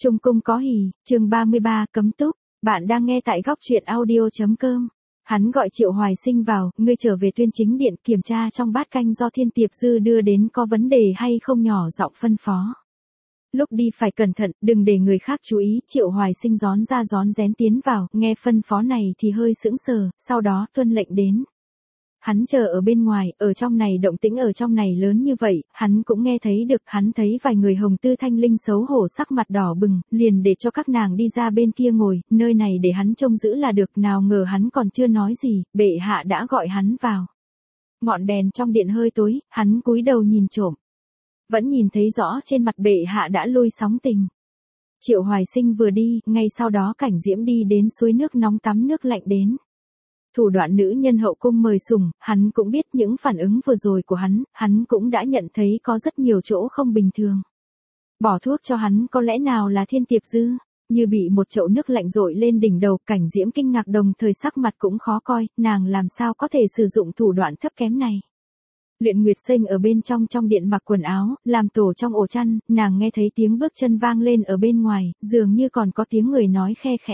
Trung cung có hỉ, chương 33, cấm túc. Bạn đang nghe tại góc truyện audio.com. Hắn gọi Triệu Hoài Sinh vào, ngươi trở về Tuyên Chính Điện kiểm tra trong bát canh do Thiên Tiệp Dư đưa đến có vấn đề hay không, nhỏ giọng phân phó. Lúc đi phải cẩn thận, đừng để người khác chú ý. Triệu Hoài Sinh rón ra rón rén tiến vào, nghe phân phó này thì hơi sững sờ, sau đó tuân lệnh đến. Hắn chờ ở bên ngoài, ở trong này động tĩnh ở trong này lớn như vậy, hắn cũng nghe thấy được. Hắn thấy vài người hồng tư thanh linh xấu hổ sắc mặt đỏ bừng, liền để cho các nàng đi ra bên kia ngồi, nơi này để hắn trông giữ là được. Nào ngờ hắn còn chưa nói gì, bệ hạ đã gọi hắn vào. Ngọn đèn trong điện hơi tối, hắn cúi đầu nhìn trộm. Vẫn nhìn thấy rõ trên mặt bệ hạ đã lôi sóng tình. Triệu Hoài Sinh vừa đi, ngay sau đó Cảnh Diễm đi đến suối nước nóng tắm nước lạnh đến. Thủ đoạn nữ nhân hậu cung mời sủng, hắn cũng biết những phản ứng vừa rồi của hắn cũng đã nhận thấy có rất nhiều chỗ không bình thường. Bỏ thuốc cho hắn có lẽ nào là Thiên Tiệp Dư, như bị một chậu nước lạnh dội lên đỉnh đầu. Cảnh Diễm kinh ngạc đồng thời sắc mặt cũng khó coi, nàng làm sao có thể sử dụng thủ đoạn thấp kém này. Luyện Nguyệt Sinh ở bên trong điện mặc quần áo, làm tổ trong ổ chăn, nàng nghe thấy tiếng bước chân vang lên ở bên ngoài, dường như còn có tiếng người nói khe khẽ.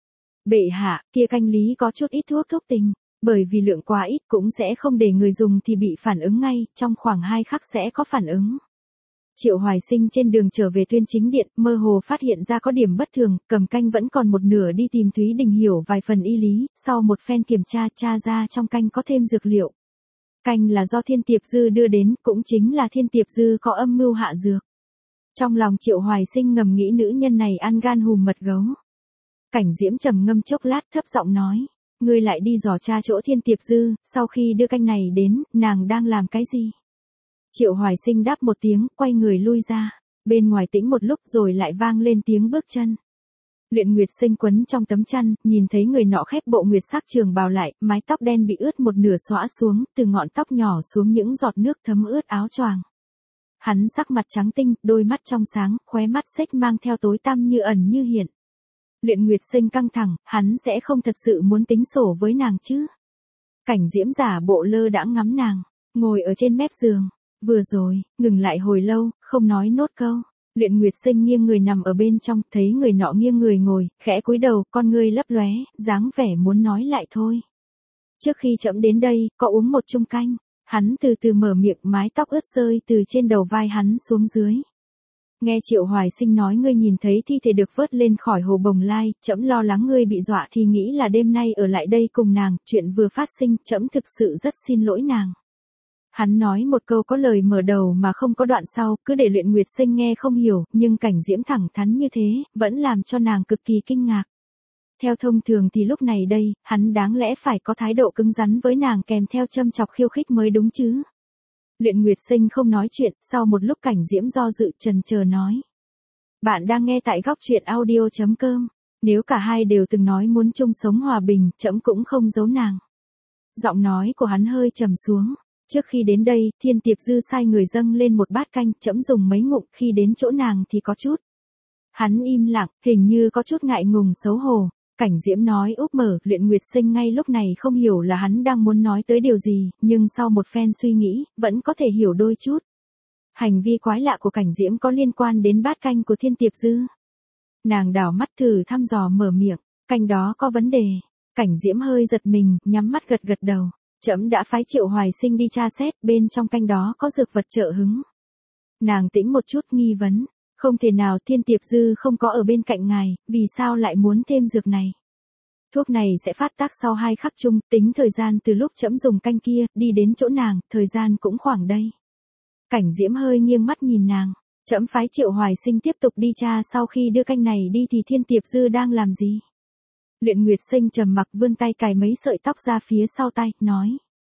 Bệ hạ, kia canh lý có chút ít thuốc tình, bởi vì lượng quá ít cũng sẽ không để người dùng thì bị phản ứng ngay, trong khoảng 2 khắc sẽ có phản ứng. Triệu Hoài Sinh trên đường trở về Tuyên Chính Điện, mơ hồ phát hiện ra có điểm bất thường, cầm canh vẫn còn một nửa đi tìm Thúy Đình hiểu vài phần y lý, sau một phen kiểm tra ra trong canh có thêm dược liệu. Canh là do Thiên Tiệp Dư đưa đến, cũng chính là Thiên Tiệp Dư có âm mưu hạ dược. Trong lòng Triệu Hoài Sinh ngầm nghĩ nữ nhân này ăn gan hùm mật gấu. Cảnh Diễm trầm ngâm chốc lát thấp giọng nói, ngươi lại đi dò tra chỗ Thiên Tiệp Dư, sau khi đưa canh này đến, nàng đang làm cái gì? Triệu Hoài Sinh đáp một tiếng, quay người lui ra, bên ngoài tĩnh một lúc rồi lại vang lên tiếng bước chân. Luyện Nguyệt Sinh quấn trong tấm chăn, nhìn thấy người nọ khép bộ nguyệt sắc trường bào lại, mái tóc đen bị ướt một nửa xõa xuống, từ ngọn tóc nhỏ xuống những giọt nước thấm ướt áo choàng. Hắn sắc mặt trắng tinh, đôi mắt trong sáng, khóe mắt xếch mang theo tối tăm như ẩn như hiện. Luyện Nguyệt Sinh căng thẳng, hắn sẽ không thật sự muốn tính sổ với nàng chứ. Cảnh Diễm giả bộ lơ đãng ngắm nàng, ngồi ở trên mép giường. Vừa rồi, ngừng lại hồi lâu, không nói nốt câu. Luyện Nguyệt Sinh nghiêng người nằm ở bên trong, thấy người nọ nghiêng người ngồi, khẽ cúi đầu, con ngươi lấp lóe, dáng vẻ muốn nói lại thôi. Trước khi trẫm đến đây, có uống một chung canh. Hắn từ từ mở miệng, mái tóc ướt rơi từ trên đầu vai hắn xuống dưới. Nghe Triệu Hoài Sinh nói ngươi nhìn thấy thi thể được vớt lên khỏi hồ Bồng Lai, trẫm lo lắng ngươi bị dọa thì nghĩ là đêm nay ở lại đây cùng nàng, chuyện vừa phát sinh, trẫm thực sự rất xin lỗi nàng. Hắn nói một câu có lời mở đầu mà không có đoạn sau, cứ để Luyện Nguyệt Sinh nghe không hiểu, nhưng Cảnh Diễm thẳng thắn như thế, vẫn làm cho nàng cực kỳ kinh ngạc. Theo thông thường thì lúc này đây, hắn đáng lẽ phải có thái độ cứng rắn với nàng kèm theo châm chọc khiêu khích mới đúng chứ. Luyện Nguyệt Sinh không nói chuyện, sau một lúc Cảnh Diễm do dự chần chờ nói. Bạn đang nghe tại góc truyện audio.com, nếu cả hai đều từng nói muốn chung sống hòa bình, trẫm cũng không giấu nàng. Giọng nói của hắn hơi trầm xuống. Trước khi đến đây, Thiên Tiệp Dư sai người dâng lên một bát canh, trẫm dùng mấy ngụm, khi đến chỗ nàng thì có chút. Hắn im lặng, hình như có chút ngại ngùng xấu hổ. Cảnh Diễm nói úp mở, Luyện Nguyệt Sinh ngay lúc này không hiểu là hắn đang muốn nói tới điều gì, nhưng sau một phen suy nghĩ, vẫn có thể hiểu đôi chút. Hành vi quái lạ của Cảnh Diễm có liên quan đến bát canh của Thiên Tiệp Dư. Nàng đảo mắt thử thăm dò mở miệng, canh đó có vấn đề. Cảnh Diễm hơi giật mình, nhắm mắt gật đầu. Trẫm đã phái Triệu Hoài Sinh đi tra xét, bên trong canh đó có dược vật trợ hứng. Nàng tĩnh một chút nghi vấn, không thể nào Thiên Tiệp Dư không có ở bên cạnh ngài, vì sao lại muốn thêm dược này? Thuốc này sẽ phát tác sau 2 khắc chung, tính thời gian từ lúc trẫm dùng canh kia, đi đến chỗ nàng, thời gian cũng khoảng đây. Cảnh Diễm hơi nghiêng mắt nhìn nàng, trẫm phái Triệu Hoài Sinh tiếp tục đi tra sau khi đưa canh này đi thì Thiên Tiệp Dư đang làm gì? Luyện Nguyệt Sinh trầm mặc vươn tay cài mấy sợi tóc ra phía sau tay, nói.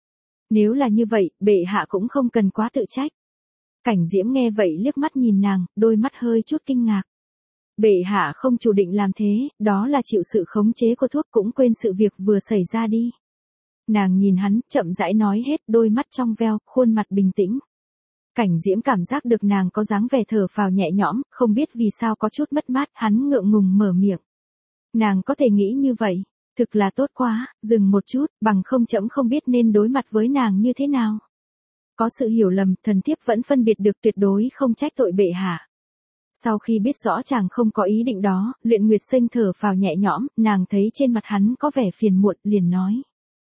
Nếu là như vậy, bệ hạ cũng không cần quá tự trách. Cảnh Diễm nghe vậy liếc mắt nhìn nàng, đôi mắt hơi chút kinh ngạc. Bệ hạ không chủ định làm thế, đó là chịu sự khống chế của thuốc, cũng quên sự việc vừa xảy ra đi. Nàng nhìn hắn, chậm rãi nói hết, đôi mắt trong veo, khuôn mặt bình tĩnh. Cảnh Diễm cảm giác được nàng có dáng vẻ thở phào nhẹ nhõm, không biết vì sao có chút mất mát, hắn ngượng ngùng mở miệng. Nàng có thể nghĩ như vậy, thực là tốt quá, dừng một chút, bằng không trẫm không biết nên đối mặt với nàng như thế nào. Có sự hiểu lầm, thần thiếp vẫn phân biệt được, tuyệt đối không trách tội bệ hạ. Sau khi biết rõ chàng không có ý định đó, Luyện Nguyệt Sinh thở phào nhẹ nhõm, nàng thấy trên mặt hắn có vẻ phiền muộn, liền nói.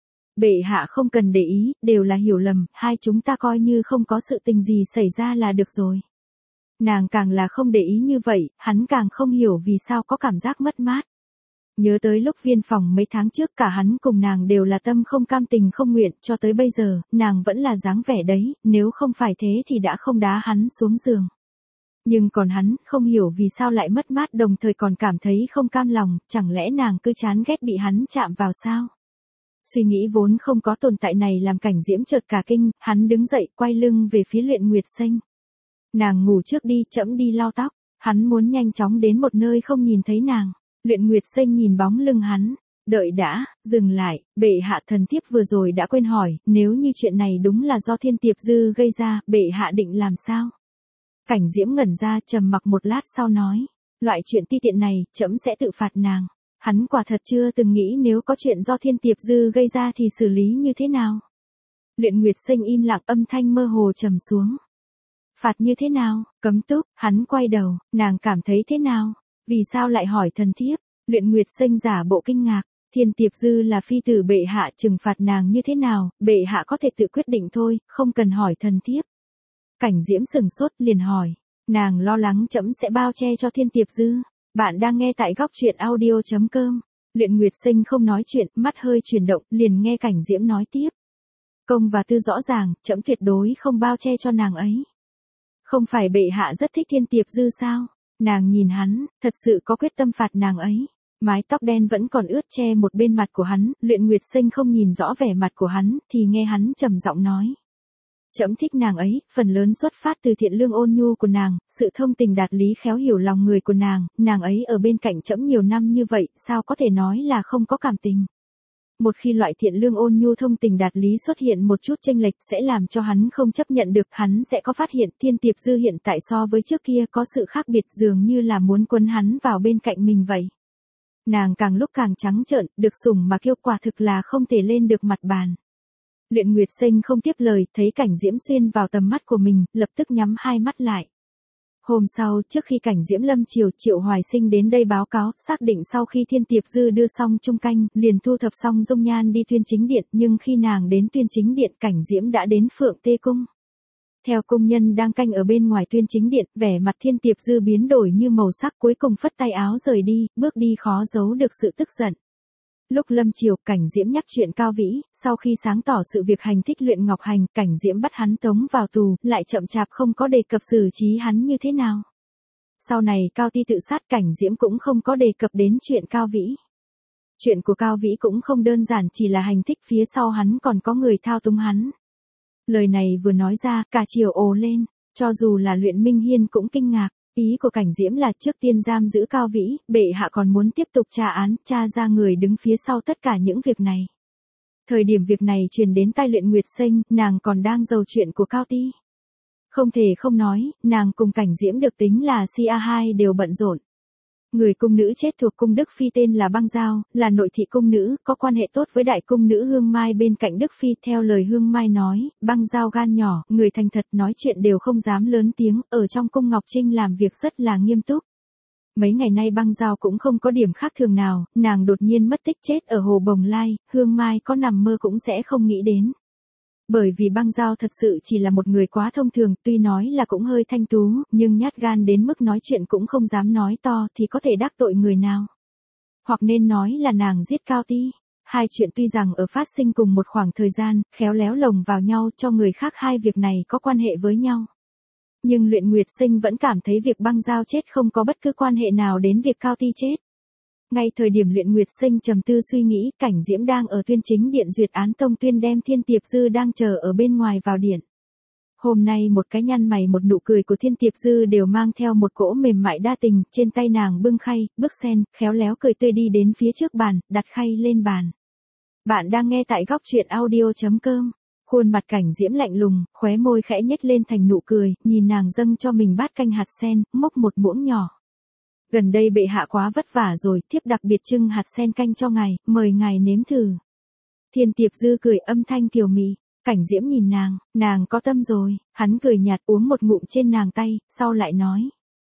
Bệ hạ không cần để ý, đều là hiểu lầm, hai chúng ta coi như không có sự tình gì xảy ra là được rồi. Nàng càng là không để ý như vậy, hắn càng không hiểu vì sao có cảm giác mất mát. Nhớ tới lúc viên phòng mấy tháng trước cả hắn cùng nàng đều là tâm không cam tình không nguyện, cho tới bây giờ, nàng vẫn là dáng vẻ đấy, nếu không phải thế thì đã không đá hắn xuống giường. Nhưng còn hắn, không hiểu vì sao lại mất mát đồng thời còn cảm thấy không cam lòng, chẳng lẽ nàng cứ chán ghét bị hắn chạm vào sao? Suy nghĩ vốn không có tồn tại này làm Cảnh Diễm chợt cả kinh, hắn đứng dậy, quay lưng về phía Luyện Nguyệt Sinh. Nàng ngủ trước đi, trẫm đi lau tóc, hắn muốn nhanh chóng đến một nơi không nhìn thấy nàng. Luyện Nguyệt Sinh nhìn bóng lưng hắn, đợi đã, dừng lại, bệ hạ thần thiếp vừa rồi đã quên hỏi, nếu như chuyện này đúng là do Thiên Tiệp Dư gây ra, bệ hạ định làm sao? Cảnh Diễm ngẩn ra trầm mặc một lát sau nói, loại chuyện ti tiện này, trẫm sẽ tự phạt nàng. Hắn quả thật chưa từng nghĩ nếu có chuyện do Thiên Tiệp Dư gây ra thì xử lý như thế nào. Luyện Nguyệt Sinh im lặng, âm thanh mơ hồ trầm xuống. Phạt như thế nào? Cấm túc, hắn quay đầu, nàng cảm thấy thế nào? Vì sao lại hỏi thần thiếp? Luyện Nguyệt Sinh giả bộ kinh ngạc, Thiên Tiệp Dư là phi tử bệ hạ, trừng phạt nàng như thế nào, bệ hạ có thể tự quyết định thôi, không cần hỏi thần thiếp. Cảnh Diễm sừng sốt liền hỏi, nàng lo lắng trẫm sẽ bao che cho Thiên Tiệp Dư. Bạn đang nghe tại góc truyện audio.com. Luyện Nguyệt Sinh không nói chuyện, mắt hơi chuyển động, liền nghe Cảnh Diễm nói tiếp. Công và tư rõ ràng, trẫm tuyệt đối không bao che cho nàng ấy. Không phải bệ hạ rất thích Thiên Tiệp Dư sao? Nàng nhìn hắn, thật sự có quyết tâm phạt nàng ấy. Mái tóc đen vẫn còn ướt che một bên mặt của hắn, Luyện Nguyệt Sinh không nhìn rõ vẻ mặt của hắn, thì nghe hắn trầm giọng nói. Trẫm thích nàng ấy, phần lớn xuất phát từ thiện lương ôn nhu của nàng, sự thông tình đạt lý khéo hiểu lòng người của nàng ấy ở bên cạnh trẫm nhiều năm như vậy, sao có thể nói là không có cảm tình. Một khi loại thiện lương ôn nhu thông tình đạt lý xuất hiện một chút chênh lệch sẽ làm cho hắn không chấp nhận được, hắn sẽ có phát hiện Thiên Tiệp Dư hiện tại so với trước kia có sự khác biệt dường như là muốn quấn hắn vào bên cạnh mình vậy. Nàng càng lúc càng trắng trợn, được sủng mà kiêu quả thực là không thể lên được mặt bàn. Luyện Nguyệt Sinh không tiếp lời, thấy Cảnh Diễm xuyên vào tầm mắt của mình, lập tức nhắm hai mắt lại. Hôm sau, trước khi Cảnh Diễm lâm chiều, Triệu Hoài Sinh đến đây báo cáo, xác định sau khi Thiên Tiệp Dư đưa xong chung canh, liền thu thập xong dung nhan đi Tuyên Chính Điện, nhưng khi nàng đến Tuyên Chính Điện, Cảnh Diễm đã đến Phượng Tê Cung. Theo cung nhân đang canh ở bên ngoài Tuyên Chính Điện, vẻ mặt Thiên Tiệp Dư biến đổi như màu sắc, cuối cùng phất tay áo rời đi, bước đi khó giấu được sự tức giận. Lúc lâm chiều, Cảnh Diễm nhắc chuyện Cao Vĩ, sau khi sáng tỏ sự việc hành thích Luyện Ngọc Hành, Cảnh Diễm bắt hắn tống vào tù, lại chậm chạp không có đề cập xử trí hắn như thế nào. Sau này Cao Ti tự sát, Cảnh Diễm cũng không có đề cập đến chuyện Cao Vĩ. Chuyện của Cao Vĩ cũng không đơn giản chỉ là hành thích, phía sau hắn còn có người thao túng hắn. Lời này vừa nói ra, cả triều ồ lên, cho dù là Luyện Minh Hiên cũng kinh ngạc. Ý của Cảnh Diễm là trước tiên giam giữ Cao Vĩ, bệ hạ còn muốn tiếp tục tra án, tra ra người đứng phía sau tất cả những việc này. Thời điểm việc này truyền đến tai Luyện Nguyệt Sinh, nàng còn đang giàu chuyện của Cao Ti. Không thể không nói, nàng cùng Cảnh Diễm được tính là CA2 đều bận rộn. Người cung nữ chết thuộc cung Đức Phi tên là Băng Giao, là nội thị cung nữ, có quan hệ tốt với đại cung nữ Hương Mai bên cạnh Đức Phi. Theo lời Hương Mai nói, Băng Giao gan nhỏ, người thành thật, nói chuyện đều không dám lớn tiếng, ở trong cung Ngọc Trinh làm việc rất là nghiêm túc. Mấy ngày nay Băng Giao cũng không có điểm khác thường nào, nàng đột nhiên mất tích chết ở Hồ Bồng Lai, Hương Mai có nằm mơ cũng sẽ không nghĩ đến. Bởi vì Băng Giao thật sự chỉ là một người quá thông thường, tuy nói là cũng hơi thanh tú, nhưng nhát gan đến mức nói chuyện cũng không dám nói to thì có thể đắc tội người nào. Hoặc nên nói là nàng giết Cao Ti. Hai chuyện tuy rằng ở phát sinh cùng một khoảng thời gian, khéo léo lồng vào nhau cho người khác hai việc này có quan hệ với nhau. Nhưng Luyện Nguyệt Sinh vẫn cảm thấy việc Băng Giao chết không có bất cứ quan hệ nào đến việc Cao Ti chết. Ngay thời điểm Luyện Nguyệt Sinh trầm tư suy nghĩ, Cảnh Diễm đang ở Tuyên Chính Điện duyệt án tông tuyên đem Thiên Tiệp Dư đang chờ ở bên ngoài vào điện. Hôm nay một cái nhăn mày một nụ cười của Thiên Tiệp Dư đều mang theo một cỗ mềm mại đa tình, trên tay nàng bưng khay, bước sen, khéo léo cười tươi đi đến phía trước bàn, đặt khay lên bàn. Bạn đang nghe tại góc truyện audio.com. Khuôn mặt Cảnh Diễm lạnh lùng, khóe môi khẽ nhếch lên thành nụ cười, nhìn nàng dâng cho mình bát canh hạt sen, múc một muỗng nhỏ. Gần đây bệ hạ quá vất vả rồi, thiếp đặc biệt trưng hạt sen canh cho ngài, mời ngài nếm thử. Thiên Tiệp Dư cười âm thanh kiều mị, Cảnh Diễm nhìn nàng có tâm rồi, hắn cười nhạt uống một ngụm trên nàng tay, sau lại nói.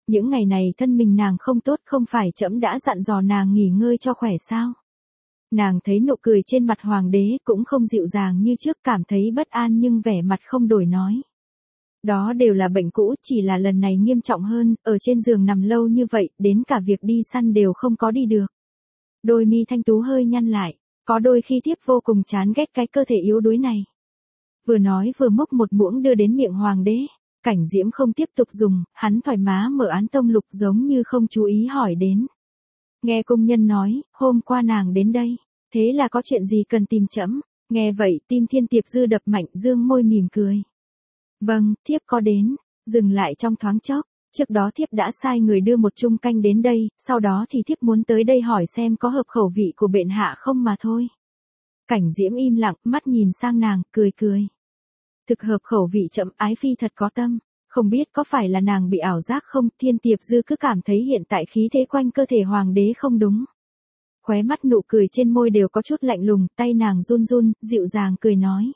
Những ngày này thân mình nàng không tốt, không phải trẫm đã dặn dò nàng nghỉ ngơi cho khỏe sao? Nàng thấy nụ cười trên mặt hoàng đế cũng không dịu dàng như trước, cảm thấy bất an nhưng vẻ mặt không đổi nói. Đó đều là bệnh cũ, chỉ là lần này nghiêm trọng hơn, ở trên giường nằm lâu như vậy, đến cả việc đi săn đều không có đi được. Đôi mi thanh tú hơi nhăn lại, có đôi khi thiếp vô cùng chán ghét cái cơ thể yếu đuối này. Vừa nói vừa múc một muỗng đưa đến miệng hoàng đế. Cảnh Diễm không tiếp tục dùng, hắn thoải mái mở án tông lục giống như không chú ý hỏi đến. Nghe công nhân nói, hôm qua nàng đến đây, thế là có chuyện gì cần tìm trẫm? Nghe vậy tim Thiên Tiệp Dư đập mạnh, dương môi mỉm cười. Vâng, thiếp có đến, dừng lại trong thoáng chốc, trước đó thiếp đã sai người đưa một chung canh đến đây, sau đó thì thiếp muốn tới đây hỏi xem có hợp khẩu vị của bệ hạ không mà thôi. Cảnh Diễm im lặng, mắt nhìn sang nàng, cười cười. Thực hợp khẩu vị trẫm, ái phi thật có tâm, không biết có phải là nàng bị ảo giác không? Thiên Tiệp Dư cứ cảm thấy hiện tại khí thế quanh cơ thể hoàng đế không đúng. Khóe mắt nụ cười trên môi đều có chút lạnh lùng, tay nàng run run, dịu dàng cười nói.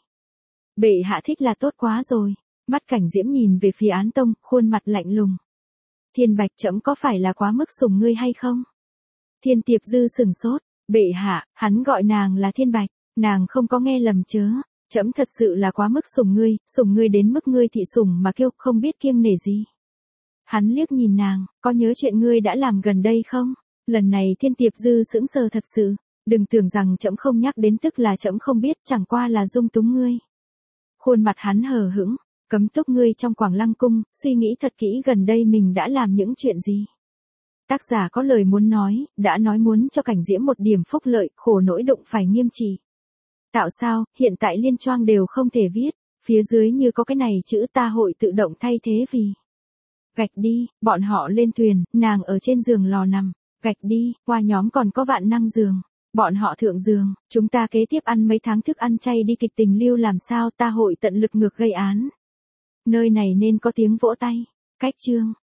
Bệ hạ thích là tốt quá rồi. Mắt Cảnh Diễm nhìn về phía Án Tông, khuôn mặt lạnh lùng. Thiên Bạch, trẫm có phải là quá mức sủng ngươi hay không? Thiên Tiệp Dư sừng sốt, bệ hạ, hắn gọi nàng là Thiên Bạch, nàng không có nghe lầm chớ. Trẫm thật sự là quá mức sủng ngươi đến mức ngươi thị sủng mà kêu không biết kiêng nể gì. Hắn liếc nhìn nàng, có nhớ chuyện ngươi đã làm gần đây không? Lần này Thiên Tiệp Dư sững sờ thật sự, đừng tưởng rằng trẫm không nhắc đến tức là trẫm không biết, chẳng qua là dung túng ngươi. Khuôn mặt hắn hờ hững, cấm túc ngươi trong Quảng Lăng cung, suy nghĩ thật kỹ gần đây mình đã làm những chuyện gì. Tác giả có lời muốn nói, đã nói muốn cho Cảnh Diễm một điểm phúc lợi, khổ nỗi đụng phải nghiêm trị. Tạo sao, hiện tại liên choang đều không thể viết, phía dưới như có cái này chữ ta hội tự động thay thế vì. Gạch đi, bọn họ lên thuyền, nàng ở trên giường lò nằm, gạch đi, qua nhóm còn có vạn năng giường, bọn họ thượng giường, chúng ta kế tiếp ăn mấy tháng thức ăn chay đi kịch tình lưu làm sao ta hội tận lực ngược gây án. Nơi này nên có tiếng vỗ tay, cách chương.